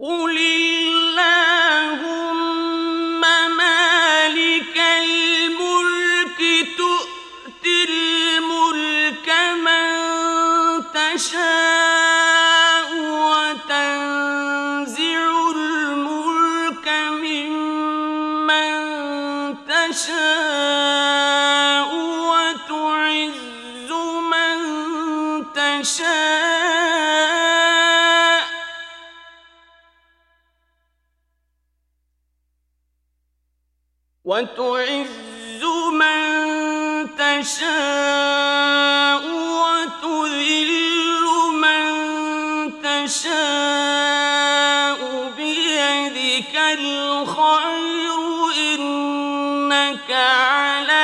قُلِ اللَّهُمَّ مَالِكَ الْمُلْكِ تُؤْتِي الْمُلْكَ مَن تَشَاءُ وَتَنزِعُ الْمُلْكَ مِمَّن تَشَاءُ وَتُعِزُّ مَن تَشَاءُ وَتُذِلُّ مَن تَشَاءُ بِيَدِكَ الْخَيْرُ ۖ إِنَّكَ عَلَىٰ